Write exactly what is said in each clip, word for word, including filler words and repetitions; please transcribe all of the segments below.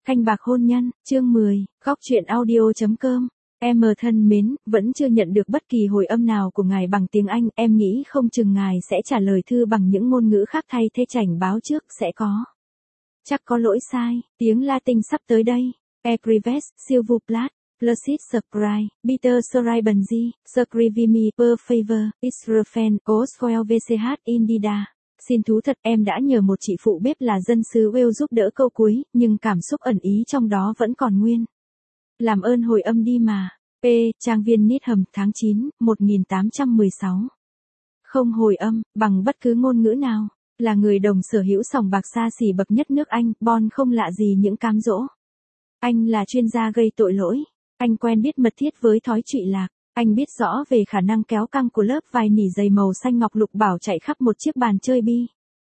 Canh bạc hôn nhân, chương mười, góc truyện audio.com. Em mờ thân mến, vẫn chưa nhận được bất kỳ hồi âm nào của ngài bằng tiếng Anh, em nghĩ không chừng ngài sẽ trả lời thư bằng những ngôn ngữ khác thay thế chảnh báo trước, sẽ có. Chắc có lỗi sai, tiếng Latin sắp tới đây. Escrives, s'il vous plaît, please subscribe, Peter Sorai Benji, scrivimi per favor, Israel, Oswell vê xê hát Indida. Xin thú thật em đã nhờ một chị phụ bếp là dân xứ Wales giúp đỡ câu cuối, nhưng cảm xúc ẩn ý trong đó vẫn còn nguyên. Làm ơn hồi âm đi mà. P. Trang viên Needham tháng chín, một nghìn tám trăm mười sáu. Không hồi âm, bằng bất cứ ngôn ngữ nào. Là người đồng sở hữu sòng bạc xa xỉ bậc nhất nước Anh, Bon không lạ gì những cám dỗ. Anh là chuyên gia gây tội lỗi. Anh quen biết mật thiết với thói trụy lạc. Anh biết rõ về khả năng kéo căng của lớp vải nỉ dày màu xanh ngọc lục bảo chạy khắp một chiếc bàn chơi bi.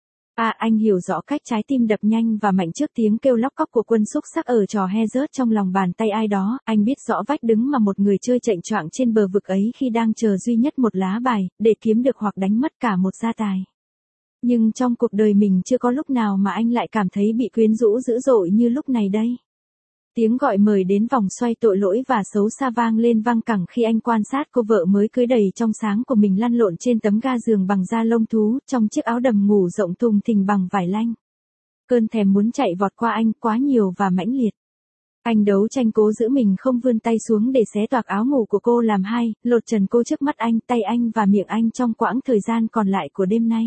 À, anh hiểu rõ cách trái tim đập nhanh và mạnh trước tiếng kêu lóc cóc của quân xúc sắc ở trò he rớt trong lòng bàn tay ai đó. Anh biết rõ vách đứng mà một người chơi chệnh choạng trên bờ vực ấy khi đang chờ duy nhất một lá bài, để kiếm được hoặc đánh mất cả một gia tài. Nhưng trong cuộc đời mình chưa có lúc nào mà anh lại cảm thấy bị quyến rũ dữ dội như lúc này đây. Tiếng gọi mời đến vòng xoay tội lỗi và xấu xa vang lên vang cẳng khi anh quan sát cô vợ mới cưới đầy trong sáng của mình lăn lộn trên tấm ga giường bằng da lông thú, trong chiếc áo đầm ngủ rộng thùng thình bằng vải lanh. Cơn thèm muốn chạy vọt qua anh quá nhiều và mãnh liệt. Anh đấu tranh cố giữ mình không vươn tay xuống để xé toạc áo ngủ của cô làm hai, lột trần cô trước mắt anh, tay anh và miệng anh trong quãng thời gian còn lại của đêm nay.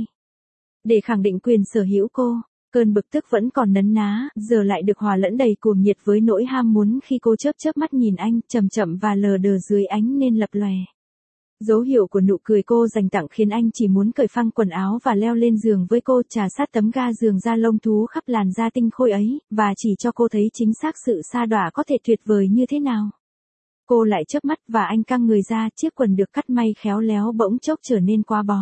Để khẳng định quyền sở hữu cô. Cơn bực tức vẫn còn nấn ná, giờ lại được hòa lẫn đầy cuồng nhiệt với nỗi ham muốn khi cô chớp chớp mắt nhìn anh, chậm chậm và lờ đờ dưới ánh nên lập lòe. Dấu hiệu của nụ cười cô dành tặng khiến anh chỉ muốn cởi phăng quần áo và leo lên giường với cô, trà sát tấm ga giường da lông thú khắp làn da tinh khôi ấy, và chỉ cho cô thấy chính xác sự sa đọa có thể tuyệt vời như thế nào. Cô lại chớp mắt và anh căng người ra, chiếc quần được cắt may khéo léo bỗng chốc trở nên quá bó.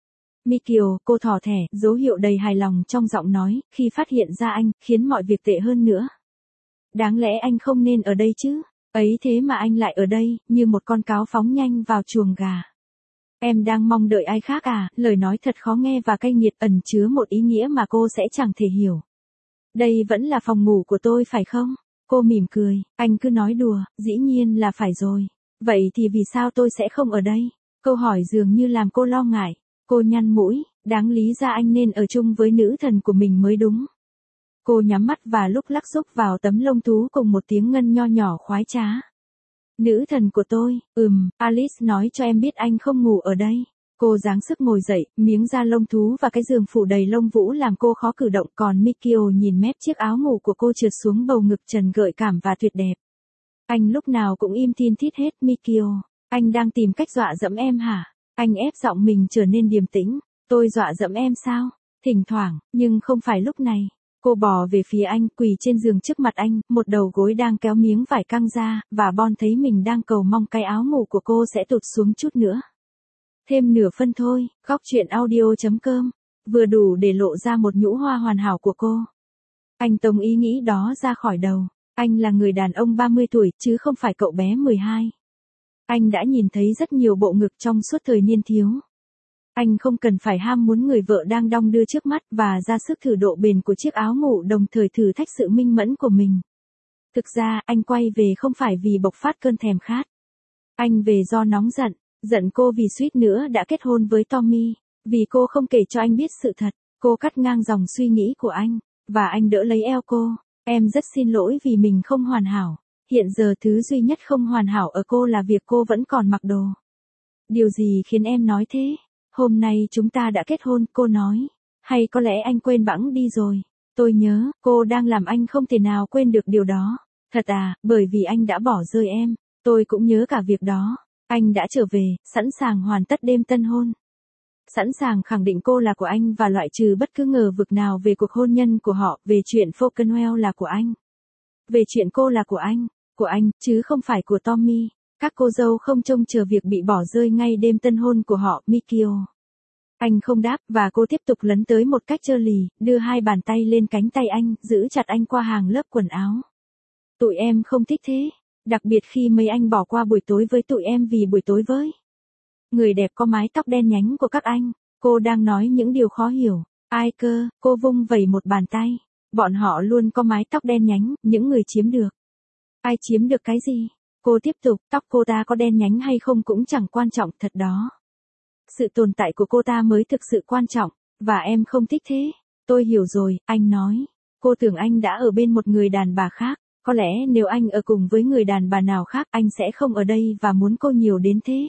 Mikio, cô thỏ thẻ, dấu hiệu đầy hài lòng trong giọng nói, khi phát hiện ra anh, khiến mọi việc tệ hơn nữa. Đáng lẽ anh không nên ở đây chứ, ấy thế mà anh lại ở đây, như một con cáo phóng nhanh vào chuồng gà. Em đang mong đợi ai khác à, lời nói thật khó nghe và cay nghiệt ẩn chứa một ý nghĩa mà cô sẽ chẳng thể hiểu. Đây vẫn là phòng ngủ của tôi phải không? Cô mỉm cười, anh cứ nói đùa, dĩ nhiên là phải rồi. Vậy thì vì sao tôi sẽ không ở đây? Câu hỏi dường như làm cô lo ngại. Cô nhăn mũi, đáng lý ra anh nên ở chung với nữ thần của mình mới đúng. Cô nhắm mắt và lúc lắc xúc vào tấm lông thú cùng một tiếng ngân nho nhỏ khoái trá. Nữ thần của tôi, ừm, Alice nói cho em biết anh không ngủ ở đây. Cô giáng sức ngồi dậy, miếng da lông thú và cái giường phủ đầy lông vũ làm cô khó cử động, còn Mikio nhìn mép chiếc áo ngủ của cô trượt xuống bầu ngực trần gợi cảm và tuyệt đẹp. Anh lúc nào cũng im thin thít hết. Mikio, anh đang tìm cách dọa dẫm em hả? Anh ép giọng mình trở nên điềm tĩnh. Tôi dọa dẫm em sao? Thỉnh thoảng, nhưng không phải lúc này. Cô bò về phía anh, quỳ trên giường trước mặt anh, một đầu gối đang kéo miếng vải căng ra, và Bon thấy mình đang cầu mong cái áo ngủ của cô sẽ tụt xuống chút nữa. Thêm nửa phân thôi, góc truyện audio.com, vừa đủ để lộ ra một nhũ hoa hoàn hảo của cô. Anh tống ý nghĩ đó ra khỏi đầu. Anh là người đàn ông ba mươi tuổi, chứ không phải cậu bé mười hai. Anh đã nhìn thấy rất nhiều bộ ngực trong suốt thời niên thiếu. Anh không cần phải ham muốn người vợ đang đong đưa trước mắt và ra sức thử độ bền của chiếc áo ngủ, đồng thời thử thách sự minh mẫn của mình. Thực ra, anh quay về không phải vì bộc phát cơn thèm khát. Anh về do nóng giận, giận cô vì suýt nữa đã kết hôn với Tommy, vì cô không kể cho anh biết sự thật. Cô cắt ngang dòng suy nghĩ của anh, và anh đỡ lấy eo cô. Em rất xin lỗi vì mình không hoàn hảo. Hiện giờ thứ duy nhất không hoàn hảo ở cô là việc cô vẫn còn mặc đồ. Điều gì khiến em nói thế? Hôm nay chúng ta đã kết hôn, cô nói. Hay có lẽ anh quên bẵng đi rồi. Tôi nhớ, cô đang làm anh không thể nào quên được điều đó. Thật à, bởi vì anh đã bỏ rơi em. Tôi cũng nhớ cả việc đó. Anh đã trở về, sẵn sàng hoàn tất đêm tân hôn. Sẵn sàng khẳng định cô là của anh và loại trừ bất cứ ngờ vực nào về cuộc hôn nhân của họ, về chuyện Falconwell là của anh. Về chuyện cô là của anh. Của anh, chứ không phải của Tommy. Các cô dâu không trông chờ việc bị bỏ rơi ngay đêm tân hôn của họ, Mikio. Anh không đáp, và cô tiếp tục lấn tới một cách trơ lì, đưa hai bàn tay lên cánh tay anh, giữ chặt anh qua hàng lớp quần áo. Tụi em không thích thế, đặc biệt khi mấy anh bỏ qua buổi tối với tụi em vì buổi tối với người đẹp có mái tóc đen nhánh của các anh. Cô đang nói những điều khó hiểu. Ai cơ? Cô vung vẩy một bàn tay. Bọn họ luôn có mái tóc đen nhánh, những người chiếm được. Ai chiếm được cái gì? Cô tiếp tục, tóc cô ta có đen nhánh hay không cũng chẳng quan trọng thật đó. Sự tồn tại của cô ta mới thực sự quan trọng, và em không thích thế. Tôi hiểu rồi, anh nói. Cô tưởng anh đã ở bên một người đàn bà khác. Có lẽ nếu anh ở cùng với người đàn bà nào khác anh sẽ không ở đây và muốn cô nhiều đến thế.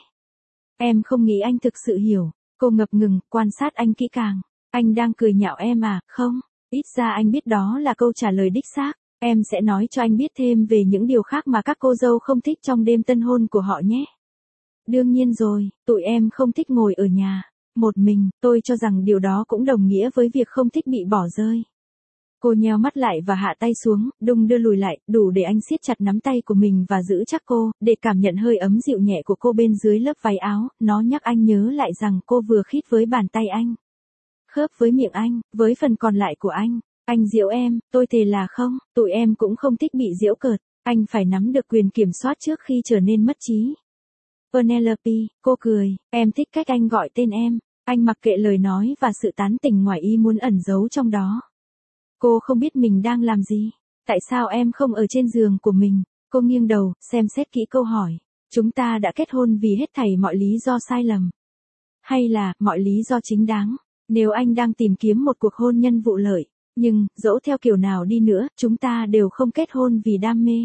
Em không nghĩ anh thực sự hiểu. Cô ngập ngừng, quan sát anh kỹ càng. Anh đang cười nhạo em à, không? Ít ra anh biết đó là câu trả lời đích xác. Em sẽ nói cho anh biết thêm về những điều khác mà các cô dâu không thích trong đêm tân hôn của họ nhé. Đương nhiên rồi, tụi em không thích ngồi ở nhà. Một mình, tôi cho rằng điều đó cũng đồng nghĩa với việc không thích bị bỏ rơi. Cô nheo mắt lại và hạ tay xuống, đung đưa lùi lại, đủ để anh siết chặt nắm tay của mình và giữ chắc cô, để cảm nhận hơi ấm dịu nhẹ của cô bên dưới lớp váy áo, nó nhắc anh nhớ lại rằng cô vừa khít với bàn tay anh. Khớp với miệng anh, với phần còn lại của anh. Anh giễu em, tôi thề là không, tụi em cũng không thích bị giễu cợt, anh phải nắm được quyền kiểm soát trước khi trở nên mất trí. Penelope, cô cười, em thích cách anh gọi tên em, anh mặc kệ lời nói và sự tán tỉnh ngoài ý muốn ẩn giấu trong đó. Cô không biết mình đang làm gì, tại sao em không ở trên giường của mình, cô nghiêng đầu, xem xét kỹ câu hỏi, chúng ta đã kết hôn vì hết thảy mọi lý do sai lầm. Hay là, mọi lý do chính đáng, nếu anh đang tìm kiếm một cuộc hôn nhân vụ lợi, nhưng, dẫu theo kiểu nào đi nữa, chúng ta đều không kết hôn vì đam mê.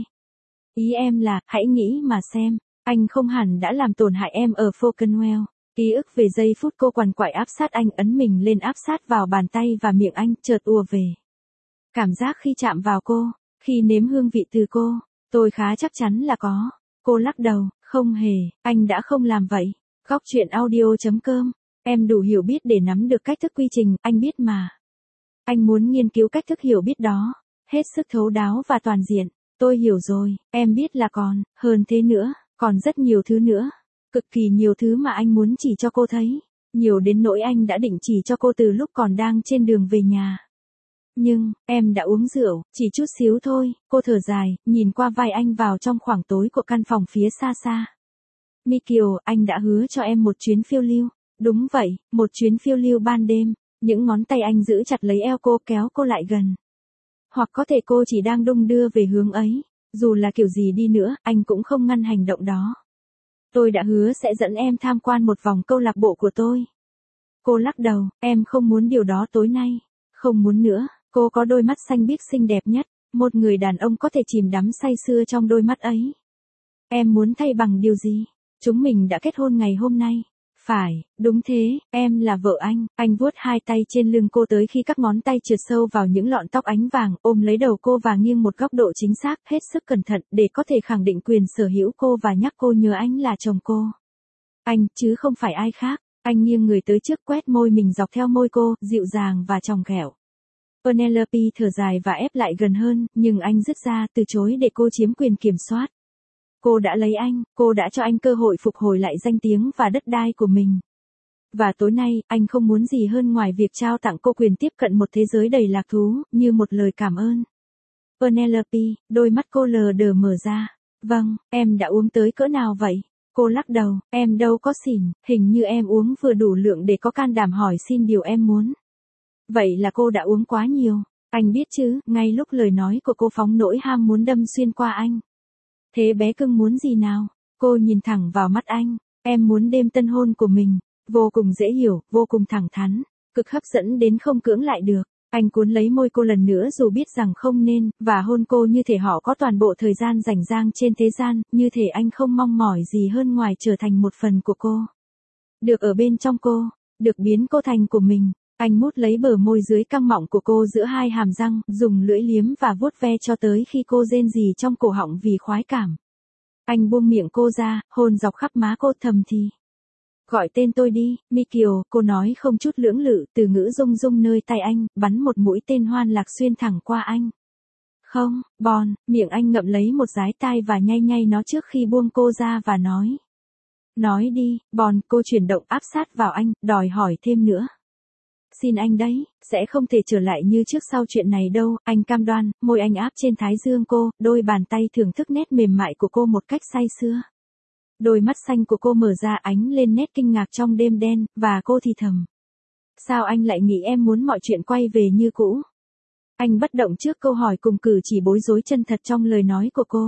Ý em là, hãy nghĩ mà xem. Anh không hẳn đã làm tổn hại em ở Falconwell. Ký ức về giây phút cô quằn quại áp sát anh ấn mình lên áp sát vào bàn tay và miệng anh chợt ùa về. Cảm giác khi chạm vào cô, khi nếm hương vị từ cô, tôi khá chắc chắn là có. Cô lắc đầu, không hề, anh đã không làm vậy. Góc chuyện audio chấm com, em đủ hiểu biết để nắm được cách thức quy trình, anh biết mà. Anh muốn nghiên cứu cách thức hiểu biết đó, hết sức thấu đáo và toàn diện. Tôi hiểu rồi, em biết là còn, hơn thế nữa. Còn rất nhiều thứ nữa, cực kỳ nhiều thứ mà anh muốn chỉ cho cô thấy, nhiều đến nỗi anh đã định chỉ cho cô từ lúc còn đang trên đường về nhà. Nhưng, em đã uống rượu, chỉ chút xíu thôi, cô thở dài, nhìn qua vai anh vào trong khoảng tối của căn phòng phía xa xa. Michael, anh đã hứa cho em một chuyến phiêu lưu. Đúng vậy, một chuyến phiêu lưu ban đêm, những ngón tay anh giữ chặt lấy eo cô kéo cô lại gần. Hoặc có thể cô chỉ đang đung đưa về hướng ấy. Dù là kiểu gì đi nữa, anh cũng không ngăn hành động đó. Tôi đã hứa sẽ dẫn em tham quan một vòng câu lạc bộ của tôi. Cô lắc đầu, em không muốn điều đó tối nay. Không muốn nữa, cô có đôi mắt xanh biếc xinh đẹp nhất. Một người đàn ông có thể chìm đắm say sưa trong đôi mắt ấy. Em muốn thay bằng điều gì? Chúng mình đã kết hôn ngày hôm nay. Phải, đúng thế, em là vợ anh. Anh vuốt hai tay trên lưng cô tới khi các ngón tay trượt sâu vào những lọn tóc ánh vàng, ôm lấy đầu cô và nghiêng một góc độ chính xác, hết sức cẩn thận, để có thể khẳng định quyền sở hữu cô và nhắc cô nhớ anh là chồng cô. Anh, chứ không phải ai khác. Anh nghiêng người tới trước quét môi mình dọc theo môi cô, dịu dàng và tròng ghẹo. Penelope thở dài và ép lại gần hơn, nhưng anh dứt ra, từ chối để cô chiếm quyền kiểm soát. Cô đã lấy anh, cô đã cho anh cơ hội phục hồi lại danh tiếng và đất đai của mình. Và tối nay, anh không muốn gì hơn ngoài việc trao tặng cô quyền tiếp cận một thế giới đầy lạc thú, như một lời cảm ơn. Penelope, đôi mắt cô lờ đờ mở ra. Vâng, em đã uống tới cỡ nào vậy? Cô lắc đầu, em đâu có xỉn, hình như em uống vừa đủ lượng để có can đảm hỏi xin điều em muốn. Vậy là cô đã uống quá nhiều. Anh biết chứ, ngay lúc lời nói của cô phóng nỗi ham muốn đâm xuyên qua anh. Thế bé cưng muốn gì nào? Cô nhìn thẳng vào mắt anh. Em muốn đêm tân hôn của mình. Vô cùng dễ hiểu, vô cùng thẳng thắn. Cực hấp dẫn đến không cưỡng lại được. Anh cuốn lấy môi cô lần nữa dù biết rằng không nên, và hôn cô như thể họ có toàn bộ thời gian rảnh rang trên thế gian, như thể anh không mong mỏi gì hơn ngoài trở thành một phần của cô. Được ở bên trong cô, được biến cô thành của mình. Anh mút lấy bờ môi dưới căng mọng của cô giữa hai hàm răng, dùng lưỡi liếm và vuốt ve cho tới khi cô rên rỉ trong cổ họng vì khoái cảm. Anh buông miệng cô ra, hôn dọc khắp má cô thầm thì. Gọi tên tôi đi, Michael, cô nói không chút lưỡng lự, từ ngữ rung rung nơi tay anh, bắn một mũi tên hoan lạc xuyên thẳng qua anh. Không, Bon, miệng anh ngậm lấy một dái tai và nhay nhay nó trước khi buông cô ra và nói. Nói đi, Bon, cô chuyển động áp sát vào anh, đòi hỏi thêm nữa. Xin anh đấy, sẽ không thể trở lại như trước sau chuyện này đâu, anh cam đoan, môi anh áp trên thái dương cô, đôi bàn tay thưởng thức nét mềm mại của cô một cách say sưa. Đôi mắt xanh của cô mở ra ánh lên nét kinh ngạc trong đêm đen, và cô thì thầm. Sao anh lại nghĩ em muốn mọi chuyện quay về như cũ? Anh bất động trước câu hỏi cùng cử chỉ bối rối chân thật trong lời nói của cô.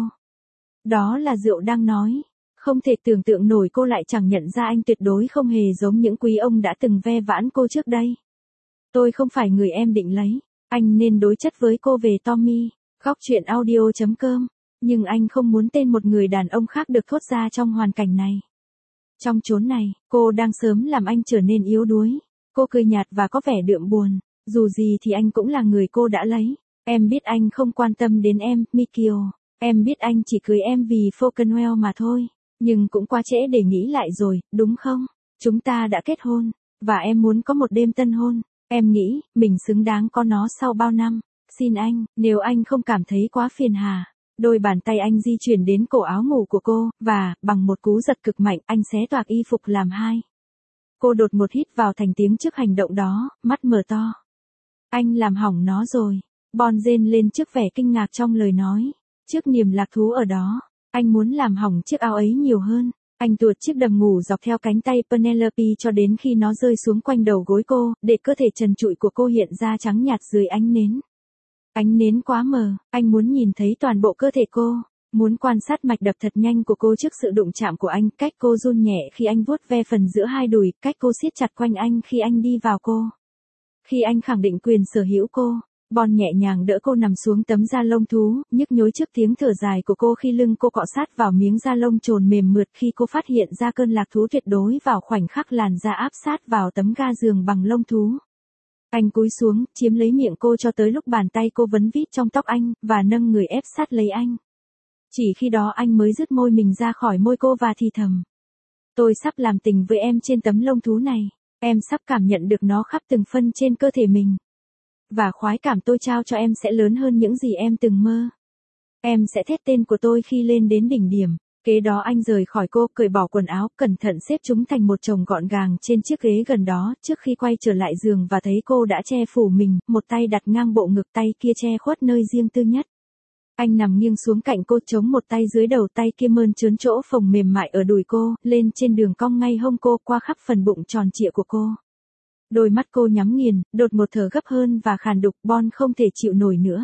Đó là rượu đang nói. Không thể tưởng tượng nổi cô lại chẳng nhận ra anh tuyệt đối không hề giống những quý ông đã từng ve vãn cô trước đây. Tôi không phải người em định lấy. Anh nên đối chất với cô về Tommy. Góc truyện audio chấm com. Nhưng anh không muốn tên một người đàn ông khác được thốt ra trong hoàn cảnh này. Trong chốn này, cô đang sớm làm anh trở nên yếu đuối. Cô cười nhạt và có vẻ đượm buồn. Dù gì thì anh cũng là người cô đã lấy. Em biết anh không quan tâm đến em, Mikio. Em biết anh chỉ cưới em vì Falconwell mà thôi. Nhưng cũng quá trễ để nghĩ lại rồi, đúng không? Chúng ta đã kết hôn. Và em muốn có một đêm tân hôn. Em nghĩ, mình xứng đáng có nó sau bao năm. Xin anh, nếu anh không cảm thấy quá phiền hà. Đôi bàn tay anh di chuyển đến cổ áo ngủ của cô, và, bằng một cú giật cực mạnh, anh xé toạc y phục làm hai. Cô đột một hít vào thành tiếng trước hành động đó, mắt mở to. Anh làm hỏng nó rồi. Bon rên lên trước vẻ kinh ngạc trong lời nói. Trước niềm lạc thú ở đó, anh muốn làm hỏng chiếc áo ấy nhiều hơn. Anh tuột chiếc đầm ngủ dọc theo cánh tay Penelope cho đến khi nó rơi xuống quanh đầu gối cô, để cơ thể trần trụi của cô hiện ra trắng nhạt dưới ánh nến. Ánh nến quá mờ, anh muốn nhìn thấy toàn bộ cơ thể cô, muốn quan sát mạch đập thật nhanh của cô trước sự đụng chạm của anh, cách cô run nhẹ khi anh vuốt ve phần giữa hai đùi, cách cô siết chặt quanh anh khi anh đi vào cô. Khi anh khẳng định quyền sở hữu cô, Bon nhẹ nhàng đỡ cô nằm xuống tấm da lông thú, nhức nhối trước tiếng thở dài của cô khi lưng cô cọ sát vào miếng da lông trồn mềm mượt khi cô phát hiện ra cơn lạc thú tuyệt đối vào khoảnh khắc làn da áp sát vào tấm ga giường bằng lông thú. Anh cúi xuống, chiếm lấy miệng cô cho tới lúc bàn tay cô vấn vít trong tóc anh, và nâng người ép sát lấy anh. Chỉ khi đó anh mới dứt môi mình ra khỏi môi cô và thì thầm. Tôi sắp làm tình với em trên tấm lông thú này. Em sắp cảm nhận được nó khắp từng phân trên cơ thể mình. Và khoái cảm tôi trao cho em sẽ lớn hơn những gì em từng mơ. Em sẽ thét tên của tôi khi lên đến đỉnh điểm. Kế đó anh rời khỏi cô, cởi bỏ quần áo, cẩn thận xếp chúng thành một chồng gọn gàng trên chiếc ghế gần đó, trước khi quay trở lại giường và thấy cô đã che phủ mình, một tay đặt ngang bộ ngực, tay kia che khuất nơi riêng tư nhất. Anh nằm nghiêng xuống cạnh cô, chống một tay dưới đầu, tay kia mơn trớn chỗ phồng mềm mại ở đùi cô, lên trên đường cong ngay hông cô, qua khắp phần bụng tròn trịa của cô. Đôi mắt cô nhắm nghiền, đột một thở gấp hơn và khàn đục. Bon không thể chịu nổi nữa.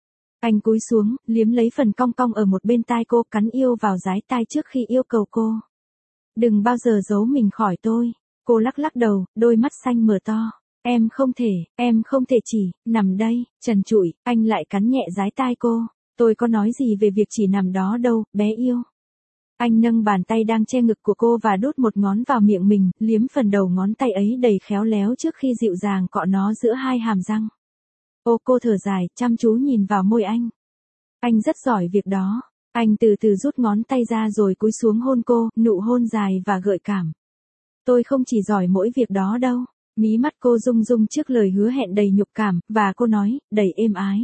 Anh cúi xuống, liếm lấy phần cong cong ở một bên tai cô, cắn yêu vào dái tai trước khi yêu cầu cô. Đừng bao giờ giấu mình khỏi tôi. Cô lắc lắc đầu, đôi mắt xanh mở to. Em không thể, em không thể chỉ, nằm đây, trần trụi. Anh lại cắn nhẹ dái tai cô. Tôi có nói gì về việc chỉ nằm đó đâu, bé yêu. Anh nâng bàn tay đang che ngực của cô và đút một ngón vào miệng mình, liếm phần đầu ngón tay ấy đầy khéo léo trước khi dịu dàng cọ nó giữa hai hàm răng. Ô, cô thở dài, chăm chú nhìn vào môi anh. Anh rất giỏi việc đó. Anh từ từ rút ngón tay ra rồi cúi xuống hôn cô, nụ hôn dài và gợi cảm. Tôi không chỉ giỏi mỗi việc đó đâu. Mí mắt cô rung rung trước lời hứa hẹn đầy nhục cảm, và cô nói, đầy êm ái.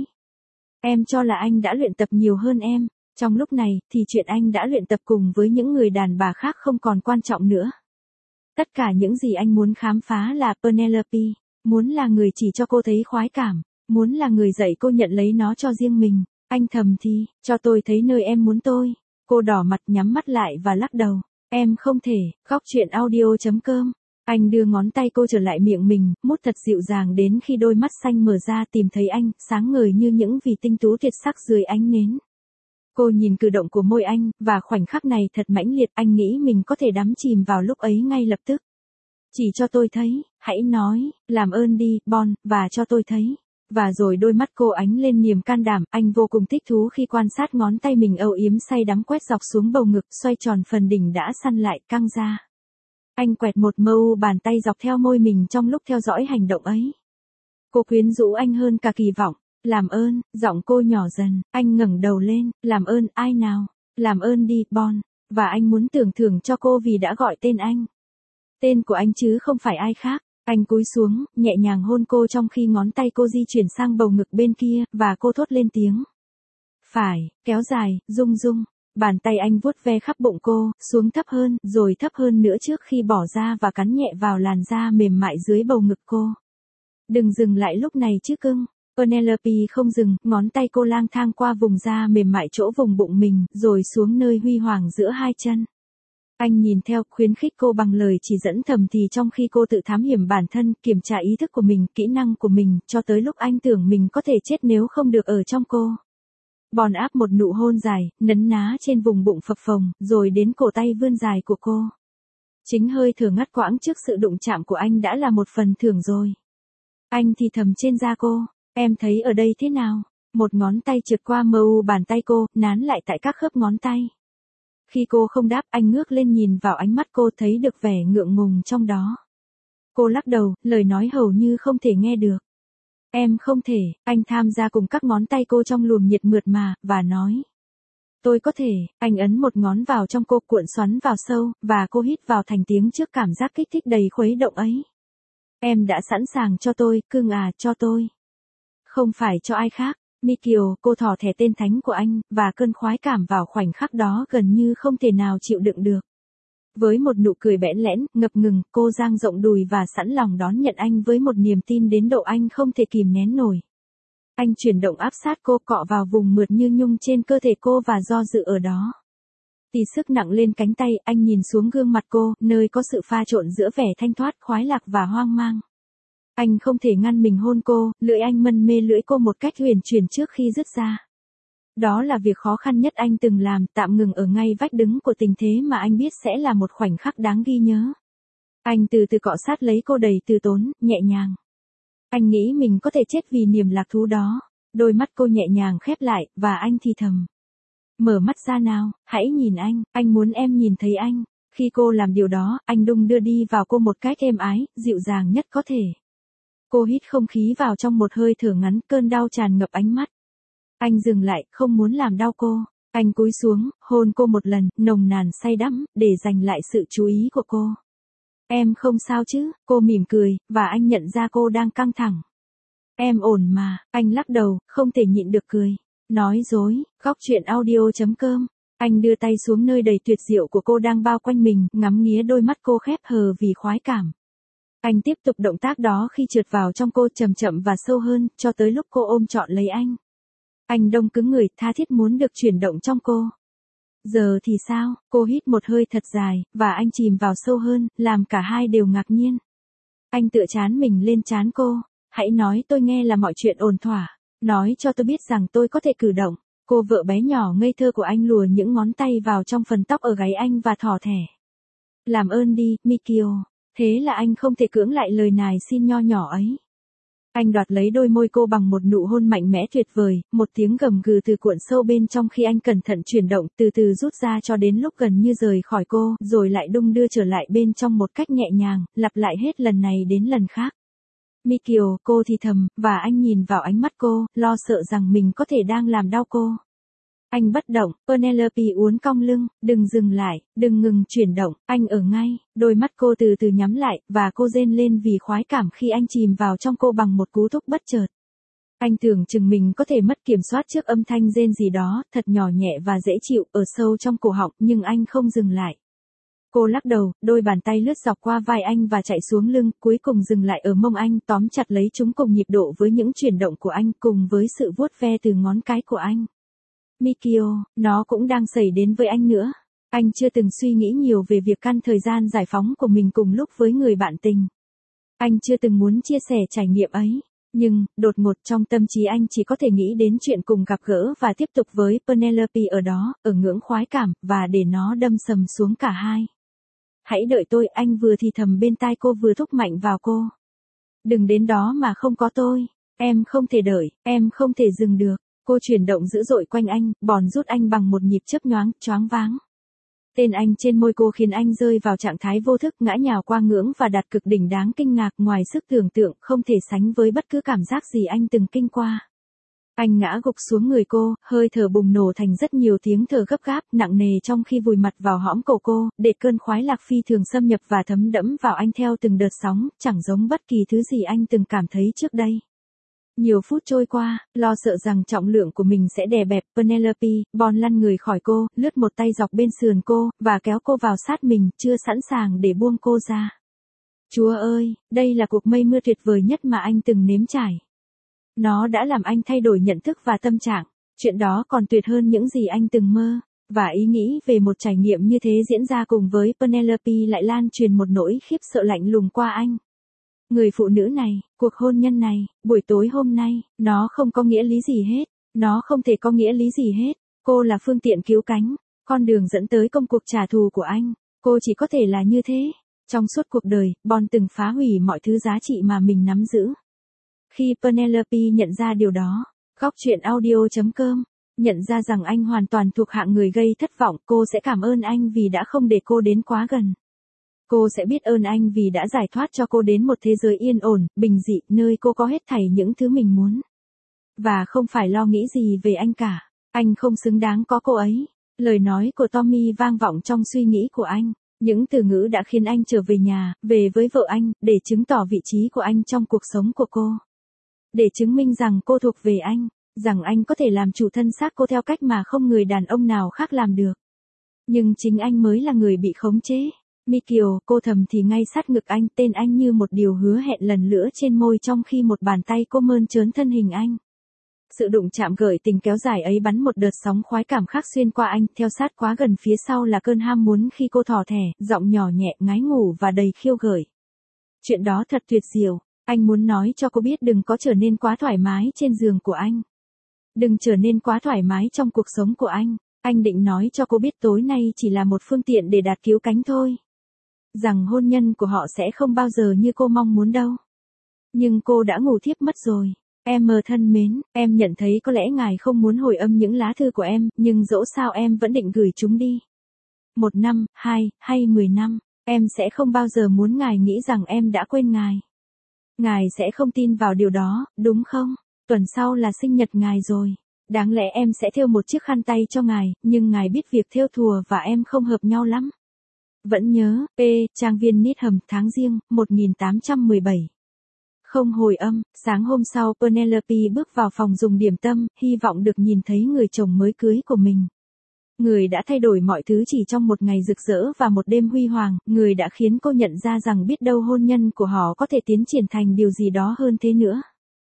Em cho là anh đã luyện tập nhiều hơn em. Trong lúc này, thì chuyện anh đã luyện tập cùng với những người đàn bà khác không còn quan trọng nữa. Tất cả những gì anh muốn khám phá là Penelope. Muốn là người chỉ cho cô thấy khoái cảm. Muốn là người dạy cô nhận lấy nó cho riêng mình. Anh thầm thì, cho tôi thấy nơi em muốn tôi. Cô đỏ mặt nhắm mắt lại và lắc đầu. Em không thể. Góc truyện audio chấm com. Anh đưa ngón tay cô trở lại miệng mình, mút thật dịu dàng đến khi đôi mắt xanh mở ra tìm thấy anh, sáng ngời như những vì tinh tú tuyệt sắc dưới ánh nến. Cô nhìn cử động của môi anh, và khoảnh khắc này thật mãnh liệt, anh nghĩ mình có thể đắm chìm vào lúc ấy ngay lập tức. Chỉ cho tôi thấy, hãy nói, làm ơn đi, Bon, và cho tôi thấy. Và rồi đôi mắt cô ánh lên niềm can đảm, anh vô cùng thích thú khi quan sát ngón tay mình âu yếm say đắm quét dọc xuống bầu ngực, xoay tròn phần đỉnh đã săn lại, căng ra. Anh quẹt một mâu bàn tay dọc theo môi mình trong lúc theo dõi hành động ấy. Cô quyến rũ anh hơn cả kỳ vọng. Làm ơn, giọng cô nhỏ dần, anh ngẩng đầu lên, làm ơn, ai nào? Làm ơn đi, Bon. Và anh muốn tưởng thưởng cho cô vì đã gọi tên anh. Tên của anh chứ không phải ai khác. Anh cúi xuống, nhẹ nhàng hôn cô trong khi ngón tay cô di chuyển sang bầu ngực bên kia, và cô thốt lên tiếng. Phải, kéo dài, rung rung. Bàn tay anh vuốt ve khắp bụng cô, xuống thấp hơn, rồi thấp hơn nữa trước khi bỏ ra và cắn nhẹ vào làn da mềm mại dưới bầu ngực cô. Đừng dừng lại lúc này chứ cưng. Penelope không dừng, ngón tay cô lang thang qua vùng da mềm mại chỗ vùng bụng mình, rồi xuống nơi huy hoàng giữa hai chân. Anh nhìn theo, khuyến khích cô bằng lời chỉ dẫn thầm thì trong khi cô tự thám hiểm bản thân, kiểm tra ý thức của mình, kỹ năng của mình, cho tới lúc anh tưởng mình có thể chết nếu không được ở trong cô. Bòn áp một nụ hôn dài, nấn ná trên vùng bụng phập phồng, rồi đến cổ tay vươn dài của cô. Chính hơi thở ngắt quãng trước sự đụng chạm của anh đã là một phần thưởng rồi. Anh thì thầm trên da cô, em thấy ở đây thế nào? Một ngón tay trượt qua mờ u bàn tay cô, nán lại tại các khớp ngón tay. Khi cô không đáp, anh ngước lên nhìn vào ánh mắt cô, thấy được vẻ ngượng ngùng trong đó. Cô lắc đầu, lời nói hầu như không thể nghe được. Em không thể, anh tham gia cùng các ngón tay cô trong luồng nhiệt mượt mà, và nói. Tôi có thể, anh ấn một ngón vào trong cô, cuộn xoắn vào sâu, và cô hít vào thành tiếng trước cảm giác kích thích đầy khuấy động ấy. Em đã sẵn sàng cho tôi, cưng à, cho tôi. Không phải cho ai khác. Mikio, cô thỏ thẻ tên thánh của anh, và cơn khoái cảm vào khoảnh khắc đó gần như không thể nào chịu đựng được. Với một nụ cười bẽn lẽn, ngập ngừng, cô dang rộng đùi và sẵn lòng đón nhận anh với một niềm tin đến độ anh không thể kìm nén nổi. Anh chuyển động áp sát cô, cọ vào vùng mượt như nhung trên cơ thể cô và do dự ở đó. Tì sức nặng lên cánh tay, anh nhìn xuống gương mặt cô, nơi có sự pha trộn giữa vẻ thanh thoát, khoái lạc và hoang mang. Anh không thể ngăn mình hôn cô, lưỡi anh mân mê lưỡi cô một cách huyền chuyển trước khi dứt ra. Đó là việc khó khăn nhất anh từng làm, tạm ngừng ở ngay vách đứng của tình thế mà anh biết sẽ là một khoảnh khắc đáng ghi nhớ. Anh từ từ cọ sát lấy cô đầy từ tốn, nhẹ nhàng. Anh nghĩ mình có thể chết vì niềm lạc thú đó. Đôi mắt cô nhẹ nhàng khép lại, và anh thì thầm. Mở mắt ra nào, hãy nhìn anh, anh muốn em nhìn thấy anh. Khi cô làm điều đó, anh đung đưa đi vào cô một cách êm ái, dịu dàng nhất có thể. Cô hít không khí vào trong một hơi thở ngắn, cơn đau tràn ngập ánh mắt. Anh dừng lại, không muốn làm đau cô. Anh cúi xuống, hôn cô một lần, nồng nàn say đắm, để giành lại sự chú ý của cô. Em không sao chứ, cô mỉm cười, và anh nhận ra cô đang căng thẳng. Em ổn mà, anh lắc đầu, không thể nhịn được cười. Nói dối, góc truyện audio chấm com. Anh đưa tay xuống nơi đầy tuyệt diệu của cô đang bao quanh mình, ngắm nghía đôi mắt cô khép hờ vì khoái cảm. Anh tiếp tục động tác đó khi trượt vào trong cô chậm chậm và sâu hơn, cho tới lúc cô ôm trọn lấy anh. Anh đông cứng người, tha thiết muốn được chuyển động trong cô. Giờ thì sao? Cô hít một hơi thật dài, và anh chìm vào sâu hơn, làm cả hai đều ngạc nhiên. Anh tựa trán mình lên trán cô. Hãy nói tôi nghe là mọi chuyện ổn thỏa. Nói cho tôi biết rằng tôi có thể cử động. Cô vợ bé nhỏ ngây thơ của anh lùa những ngón tay vào trong phần tóc ở gáy anh và thỏ thẻ. Làm ơn đi, Mikio. Thế là anh không thể cưỡng lại lời nài xin nho nhỏ ấy. Anh đoạt lấy đôi môi cô bằng một nụ hôn mạnh mẽ tuyệt vời, một tiếng gầm gừ từ cuộn sâu bên trong khi anh cẩn thận chuyển động, từ từ rút ra cho đến lúc gần như rời khỏi cô, rồi lại đung đưa trở lại bên trong một cách nhẹ nhàng, lặp lại hết lần này đến lần khác. Mikio, cô thì thầm, và anh nhìn vào ánh mắt cô, lo sợ rằng mình có thể đang làm đau cô. Anh bất động, Penelope uốn cong lưng, đừng dừng lại, đừng ngừng chuyển động, anh ở ngay, đôi mắt cô từ từ nhắm lại, và cô rên lên vì khoái cảm khi anh chìm vào trong cô bằng một cú thúc bất chợt. Anh tưởng chừng mình có thể mất kiểm soát trước âm thanh rên gì đó, thật nhỏ nhẹ và dễ chịu, ở sâu trong cổ họng, nhưng anh không dừng lại. Cô lắc đầu, đôi bàn tay lướt dọc qua vai anh và chạy xuống lưng, cuối cùng dừng lại ở mông anh, tóm chặt lấy chúng cùng nhịp độ với những chuyển động của anh, cùng với sự vuốt ve từ ngón cái của anh. Mikio, nó cũng đang xảy đến với anh nữa. Anh chưa từng suy nghĩ nhiều về việc căn thời gian giải phóng của mình cùng lúc với người bạn tình. Anh chưa từng muốn chia sẻ trải nghiệm ấy. Nhưng, đột ngột trong tâm trí anh chỉ có thể nghĩ đến chuyện cùng gặp gỡ và tiếp tục với Penelope ở đó, ở ngưỡng khoái cảm, và để nó đâm sầm xuống cả hai. Hãy đợi tôi, anh vừa thì thầm bên tai cô vừa thúc mạnh vào cô. Đừng đến đó mà không có tôi. Em không thể đợi, em không thể dừng được. Cô chuyển động dữ dội quanh anh, bòn rút anh bằng một nhịp chớp nhoáng, choáng váng. Tên anh trên môi cô khiến anh rơi vào trạng thái vô thức, ngã nhào qua ngưỡng và đạt cực đỉnh đáng kinh ngạc, ngoài sức tưởng tượng, không thể sánh với bất cứ cảm giác gì anh từng kinh qua. Anh ngã gục xuống người cô, hơi thở bùng nổ thành rất nhiều tiếng thở gấp gáp, nặng nề trong khi vùi mặt vào hõm cổ cô, để cơn khoái lạc phi thường xâm nhập và thấm đẫm vào anh theo từng đợt sóng, chẳng giống bất kỳ thứ gì anh từng cảm thấy trước đây. Nhiều phút trôi qua, lo sợ rằng trọng lượng của mình sẽ đè bẹp, Penelope, Bond lăn người khỏi cô, lướt một tay dọc bên sườn cô, và kéo cô vào sát mình, chưa sẵn sàng để buông cô ra. Chúa ơi, đây là cuộc mây mưa tuyệt vời nhất mà anh từng nếm trải. Nó đã làm anh thay đổi nhận thức và tâm trạng, chuyện đó còn tuyệt hơn những gì anh từng mơ. Và ý nghĩ về một trải nghiệm như thế diễn ra cùng với Penelope lại lan truyền một nỗi khiếp sợ lạnh lùng qua anh. Người phụ nữ này, cuộc hôn nhân này, buổi tối hôm nay, nó không có nghĩa lý gì hết. Nó không thể có nghĩa lý gì hết. Cô là phương tiện cứu cánh, con đường dẫn tới công cuộc trả thù của anh. Cô chỉ có thể là như thế. Trong suốt cuộc đời, Bond từng phá hủy mọi thứ giá trị mà mình nắm giữ. Khi Penelope nhận ra điều đó, góc truyện audio chấm com, nhận ra rằng anh hoàn toàn thuộc hạng người gây thất vọng, cô sẽ cảm ơn anh vì đã không để cô đến quá gần. Cô sẽ biết ơn anh vì đã giải thoát cho cô đến một thế giới yên ổn, bình dị, nơi cô có hết thảy những thứ mình muốn. Và không phải lo nghĩ gì về anh cả. Anh không xứng đáng có cô ấy. Lời nói của Tommy vang vọng trong suy nghĩ của anh. Những từ ngữ đã khiến anh trở về nhà, về với vợ anh, để chứng tỏ vị trí của anh trong cuộc sống của cô. Để chứng minh rằng cô thuộc về anh, rằng anh có thể làm chủ thân xác cô theo cách mà không người đàn ông nào khác làm được. Nhưng chính anh mới là người bị khống chế. Michael, cô thầm thì ngay sát ngực anh, tên anh như một điều hứa hẹn lần nữa trên môi trong khi một bàn tay cô mơn trớn thân hình anh. Sự đụng chạm gợi tình kéo dài ấy bắn một đợt sóng khoái cảm khác xuyên qua anh, theo sát quá gần phía sau là cơn ham muốn khi cô thỏ thẻ, giọng nhỏ nhẹ, ngái ngủ và đầy khiêu gợi. Chuyện đó thật tuyệt diệu, anh muốn nói cho cô biết đừng có trở nên quá thoải mái trên giường của anh. Đừng trở nên quá thoải mái trong cuộc sống của anh. Anh định nói cho cô biết tối nay chỉ là một phương tiện để đạt cứu cánh thôi. Rằng hôn nhân của họ sẽ không bao giờ như cô mong muốn đâu. Nhưng cô đã ngủ thiếp mất rồi. Em mờ thân mến, em nhận thấy có lẽ ngài không muốn hồi âm những lá thư của em, nhưng dẫu sao em vẫn định gửi chúng đi. Một năm, hai, hay mười năm, em sẽ không bao giờ muốn ngài nghĩ rằng em đã quên ngài. Ngài sẽ không tin vào điều đó, đúng không? Tuần sau là sinh nhật ngài rồi. Đáng lẽ em sẽ thêu một chiếc khăn tay cho ngài, nhưng ngài biết việc thêu thùa và em không hợp nhau lắm. Vẫn nhớ, P. Trang viên Nít Hầm, tháng Giêng, một nghìn tám trăm mười bảy. Không hồi âm, sáng hôm sau Penelope bước vào phòng dùng điểm tâm, hy vọng được nhìn thấy người chồng mới cưới của mình. Người đã thay đổi mọi thứ chỉ trong một ngày rực rỡ và một đêm huy hoàng, người đã khiến cô nhận ra rằng biết đâu hôn nhân của họ có thể tiến triển thành điều gì đó hơn thế nữa.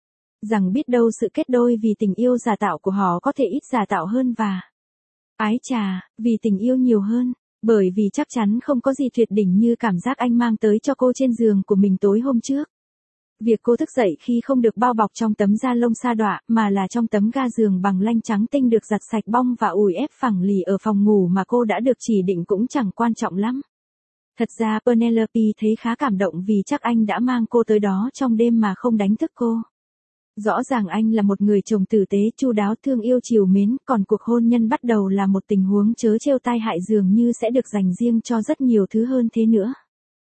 Rằng biết đâu sự kết đôi vì tình yêu giả tạo của họ có thể ít giả tạo hơn và ái chà, vì tình yêu nhiều hơn. Bởi vì chắc chắn không có gì tuyệt đỉnh như cảm giác anh mang tới cho cô trên giường của mình tối hôm trước. Việc cô thức dậy khi không được bao bọc trong tấm da lông sa đọa, mà là trong tấm ga giường bằng lanh trắng tinh được giặt sạch bong và ủi ép phẳng lì ở phòng ngủ mà cô đã được chỉ định cũng chẳng quan trọng lắm. Thật ra Penelope thấy khá cảm động vì chắc anh đã mang cô tới đó trong đêm mà không đánh thức cô. Rõ ràng anh là một người chồng tử tế, chu đáo, thương yêu chiều mến, còn cuộc hôn nhân bắt đầu là một tình huống trớ trêu tai hại dường như sẽ được dành riêng cho rất nhiều thứ hơn thế nữa.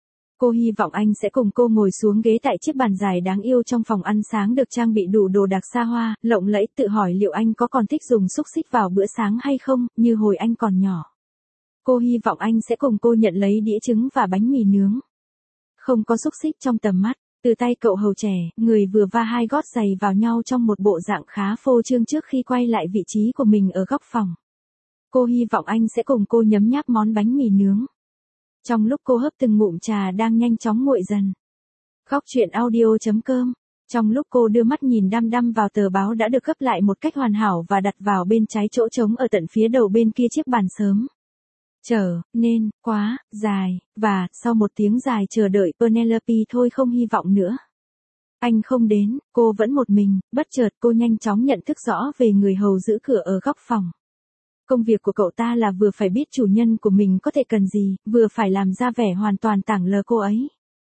Cô hy vọng anh sẽ cùng cô ngồi xuống ghế tại chiếc bàn dài đáng yêu trong phòng ăn sáng được trang bị đủ đồ đạc xa hoa, lộng lẫy, tự hỏi liệu anh có còn thích dùng xúc xích vào bữa sáng hay không, như hồi anh còn nhỏ. Cô hy vọng anh sẽ cùng cô nhận lấy đĩa trứng và bánh mì nướng. Không có xúc xích trong tầm mắt. Từ tay cậu hầu trẻ, người vừa va hai gót giày vào nhau trong một bộ dạng khá phô trương trước khi quay lại vị trí của mình ở góc phòng. Cô hy vọng anh sẽ cùng cô nhấm nháp món bánh mì nướng. Trong lúc cô hấp từng ngụm trà đang nhanh chóng nguội dần. Góc truyện audio chấm com. Trong lúc cô đưa mắt nhìn đăm đăm vào tờ báo đã được gấp lại một cách hoàn hảo và đặt vào bên trái chỗ trống ở tận phía đầu bên kia chiếc bàn sớm. Trở nên quá dài, và sau một tiếng dài chờ đợi Penelope thôi không hy vọng nữa. Anh không đến, cô vẫn một mình, bất chợt cô nhanh chóng nhận thức rõ về người hầu giữ cửa ở góc phòng. Công việc của cậu ta là vừa phải biết chủ nhân của mình có thể cần gì, vừa phải làm ra vẻ hoàn toàn tảng lờ cô ấy.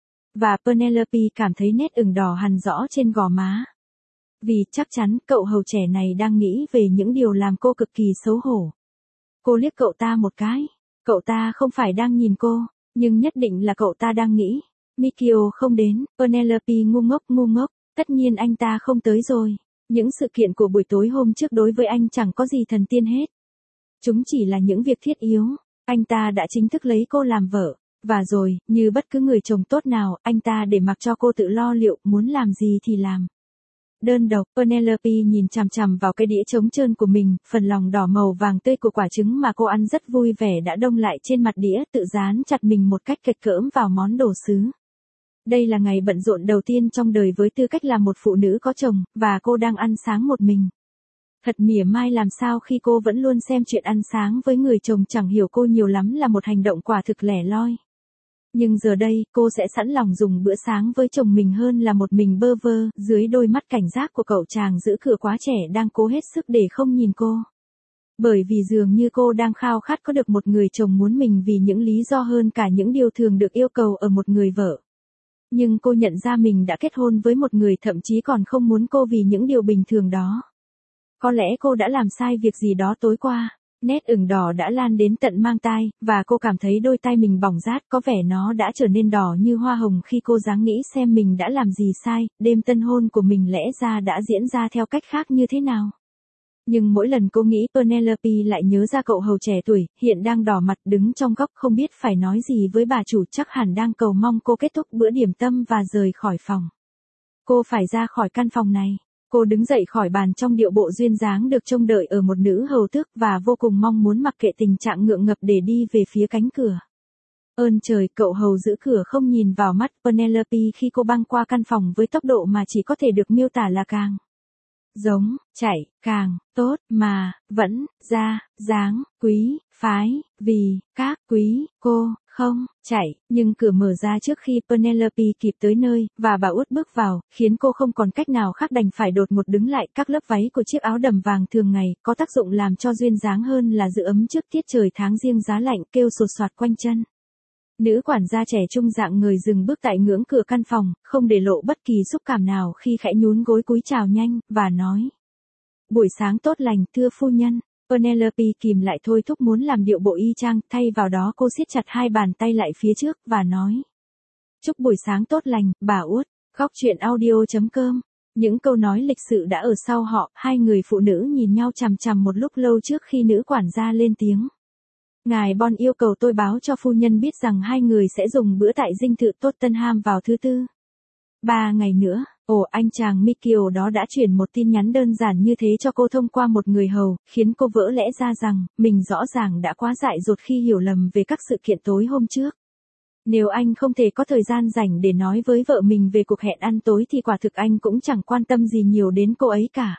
Và Penelope cảm thấy nét ửng đỏ hằn rõ trên gò má. Vì chắc chắn cậu hầu trẻ này đang nghĩ về những điều làm cô cực kỳ xấu hổ. Cô liếc cậu ta một cái. Cậu ta không phải đang nhìn cô, nhưng nhất định là cậu ta đang nghĩ. Michael không đến, Penelope ngu ngốc ngu ngốc, tất nhiên anh ta không tới rồi. Những sự kiện của buổi tối hôm trước đối với anh chẳng có gì thần tiên hết. Chúng chỉ là những việc thiết yếu. Anh ta đã chính thức lấy cô làm vợ. Và rồi, như bất cứ người chồng tốt nào, anh ta để mặc cho cô tự lo liệu, muốn làm gì thì làm. Đơn độc, Penelope nhìn chằm chằm vào cái đĩa trống trơn của mình, phần lòng đỏ màu vàng tươi của quả trứng mà cô ăn rất vui vẻ đã đông lại trên mặt đĩa, tự dán chặt mình một cách kệch cỡm vào món đồ sứ. Đây là ngày bận rộn đầu tiên trong đời với tư cách là một phụ nữ có chồng, và cô đang ăn sáng một mình. Thật mỉa mai làm sao khi cô vẫn luôn xem chuyện ăn sáng với người chồng chẳng hiểu cô nhiều lắm là một hành động quả thực lẻ loi. Nhưng giờ đây, cô sẽ sẵn lòng dùng bữa sáng với chồng mình hơn là một mình bơ vơ, dưới đôi mắt cảnh giác của cậu chàng giữ cửa quá trẻ đang cố hết sức để không nhìn cô. Bởi vì dường như cô đang khao khát có được một người chồng muốn mình vì những lý do hơn cả những điều thường được yêu cầu ở một người vợ. Nhưng cô nhận ra mình đã kết hôn với một người thậm chí còn không muốn cô vì những điều bình thường đó. Có lẽ cô đã làm sai việc gì đó tối qua. Nét ửng đỏ đã lan đến tận mang tai, và cô cảm thấy đôi tay mình bỏng rát, có vẻ nó đã trở nên đỏ như hoa hồng khi cô dáng nghĩ xem mình đã làm gì sai, đêm tân hôn của mình lẽ ra đã diễn ra theo cách khác như thế nào. Nhưng mỗi lần cô nghĩ Penelope lại nhớ ra cậu hầu trẻ tuổi, hiện đang đỏ mặt đứng trong góc không biết phải nói gì với bà chủ, chắc hẳn đang cầu mong cô kết thúc bữa điểm tâm và rời khỏi phòng. Cô phải ra khỏi căn phòng này. Cô đứng dậy khỏi bàn trong điệu bộ duyên dáng được trông đợi ở một nữ hầu tước và vô cùng mong muốn mặc kệ tình trạng ngượng ngập để đi về phía cánh cửa. Ơn trời, cậu hầu giữ cửa không nhìn vào mắt Penelope khi cô băng qua căn phòng với tốc độ mà chỉ có thể được miêu tả là càng giống, chạy, càng, tốt, mà, vẫn, ra, dáng, quý, phái, vì, các, quý, cô, không, chạy, nhưng cửa mở ra trước khi Penelope kịp tới nơi, và bà út bước vào, khiến cô không còn cách nào khác đành phải đột ngột đứng lại. Các lớp váy của chiếc áo đầm vàng thường ngày, có tác dụng làm cho duyên dáng hơn là giữ ấm trước tiết trời tháng riêng giá lạnh kêu sột soạt quanh chân. Nữ quản gia trẻ trung dạng người dừng bước tại ngưỡng cửa căn phòng, không để lộ bất kỳ xúc cảm nào khi khẽ nhún gối cúi chào nhanh, và nói. Buổi sáng tốt lành, thưa phu nhân. Penelope kìm lại thôi thúc muốn làm điệu bộ y chang, thay vào đó cô siết chặt hai bàn tay lại phía trước, và nói. Chúc buổi sáng tốt lành, bà út. Góc truyện audio chấm com. Những câu nói lịch sự đã ở sau họ, hai người phụ nữ nhìn nhau chằm chằm một lúc lâu trước khi nữ quản gia lên tiếng. Ngài Bon yêu cầu tôi báo cho phu nhân biết rằng hai người sẽ dùng bữa tại dinh thự Tottenham vào thứ tư. Ba ngày nữa, ồ anh chàng Michael đó đã chuyển một tin nhắn đơn giản như thế cho cô thông qua một người hầu, khiến cô vỡ lẽ ra rằng, mình rõ ràng đã quá dại dột khi hiểu lầm về các sự kiện tối hôm trước. Nếu anh không thể có thời gian rảnh để nói với vợ mình về cuộc hẹn ăn tối thì quả thực anh cũng chẳng quan tâm gì nhiều đến cô ấy cả.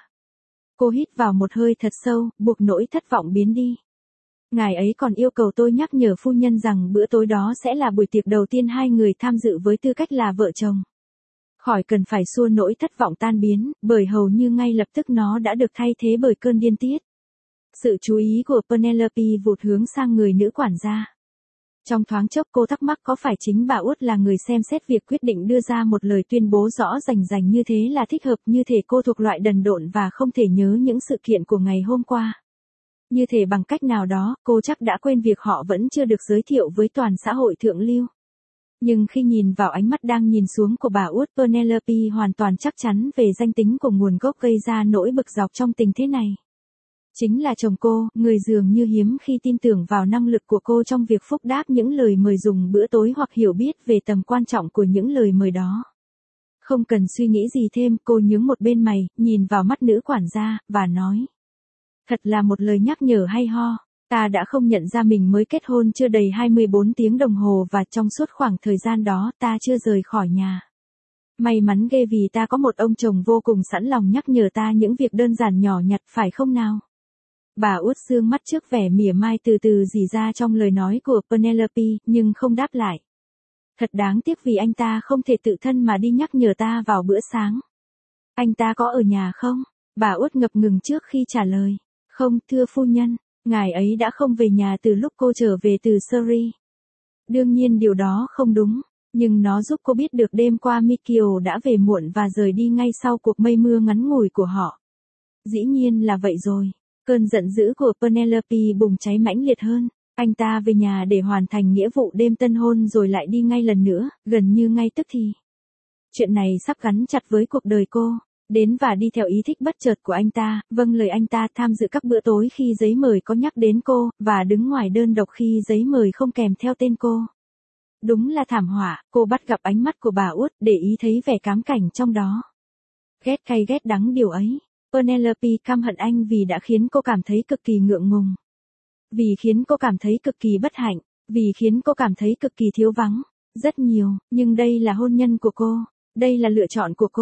Cô hít vào một hơi thật sâu, buộc nỗi thất vọng biến đi. Ngài ấy còn yêu cầu tôi nhắc nhở phu nhân rằng bữa tối đó sẽ là buổi tiệc đầu tiên hai người tham dự với tư cách là vợ chồng. Khỏi cần phải xua nỗi thất vọng tan biến, bởi hầu như ngay lập tức nó đã được thay thế bởi cơn điên tiết. Sự chú ý của Penelope vụt hướng sang người nữ quản gia. Trong thoáng chốc cô thắc mắc có phải chính bà út là người xem xét việc quyết định đưa ra một lời tuyên bố rõ rành rành như thế là thích hợp, như thể cô thuộc loại đần độn và không thể nhớ những sự kiện của ngày hôm qua. Như thể bằng cách nào đó, cô chắc đã quên việc họ vẫn chưa được giới thiệu với toàn xã hội thượng lưu. Nhưng khi nhìn vào ánh mắt đang nhìn xuống của bà út, Penelope hoàn toàn chắc chắn về danh tính của nguồn gốc gây ra nỗi bực dọc trong tình thế này. Chính là chồng cô, người dường như hiếm khi tin tưởng vào năng lực của cô trong việc phúc đáp những lời mời dùng bữa tối hoặc hiểu biết về tầm quan trọng của những lời mời đó. Không cần suy nghĩ gì thêm, cô nhướng một bên mày, nhìn vào mắt nữ quản gia, và nói. Thật là một lời nhắc nhở hay ho. Ta đã không nhận ra mình mới kết hôn chưa đầy hai mươi bốn tiếng đồng hồ và trong suốt khoảng thời gian đó ta chưa rời khỏi nhà. May mắn ghê vì ta có một ông chồng vô cùng sẵn lòng nhắc nhở ta những việc đơn giản nhỏ nhặt phải không nào? Bà út dương mắt trước vẻ mỉa mai từ từ rỉ ra trong lời nói của Penelope, nhưng không đáp lại. Thật đáng tiếc vì anh ta không thể tự thân mà đi nhắc nhở ta vào bữa sáng. Anh ta có ở nhà không? Bà út ngập ngừng trước khi trả lời. Không, thưa phu nhân, ngài ấy đã không về nhà từ lúc cô trở về từ Surrey. Đương nhiên điều đó không đúng, nhưng nó giúp cô biết được đêm qua Michael đã về muộn và rời đi ngay sau cuộc mây mưa ngắn ngủi của họ. Dĩ nhiên là vậy rồi. Cơn giận dữ của Penelope bùng cháy mãnh liệt hơn. Anh ta về nhà để hoàn thành nghĩa vụ đêm tân hôn rồi lại đi ngay lần nữa, gần như ngay tức thì. Chuyện này sắp gắn chặt với cuộc đời cô. Đến và đi theo ý thích bất chợt của anh ta, vâng lời anh ta tham dự các bữa tối khi giấy mời có nhắc đến cô, và đứng ngoài đơn độc khi giấy mời không kèm theo tên cô. Đúng là thảm họa, cô bắt gặp ánh mắt của bà út, để ý thấy vẻ cám cảnh trong đó. Ghét cay ghét đắng điều ấy. Penelope căm hận anh vì đã khiến cô cảm thấy cực kỳ ngượng ngùng. Vì khiến cô cảm thấy cực kỳ bất hạnh. Vì khiến cô cảm thấy cực kỳ thiếu vắng. Rất nhiều, nhưng đây là hôn nhân của cô. Đây là lựa chọn của cô.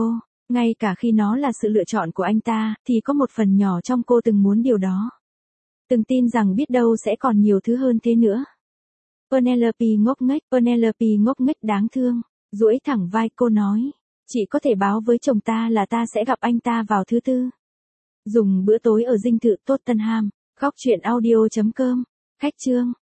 Ngay cả khi nó là sự lựa chọn của anh ta, thì có một phần nhỏ trong cô từng muốn điều đó. Từng tin rằng biết đâu sẽ còn nhiều thứ hơn thế nữa. Penelope ngốc nghếch, Penelope ngốc nghếch đáng thương. Duỗi thẳng vai cô nói. Chị có thể báo với chồng ta là ta sẽ gặp anh ta vào thứ tư. Dùng bữa tối ở dinh thự Tottenham. Góc truyện audio chấm com. Khách chương.